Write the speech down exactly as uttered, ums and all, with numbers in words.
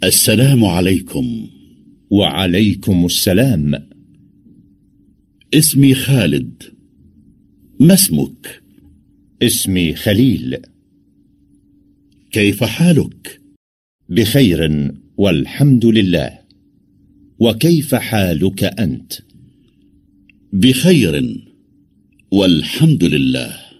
السلام عليكم. وعليكم السلام. اسمي خالد. ما اسمك؟ اسمي خليل. كيف حالك؟ بخير والحمد لله. وكيف حالك أنت؟ بخير والحمد لله.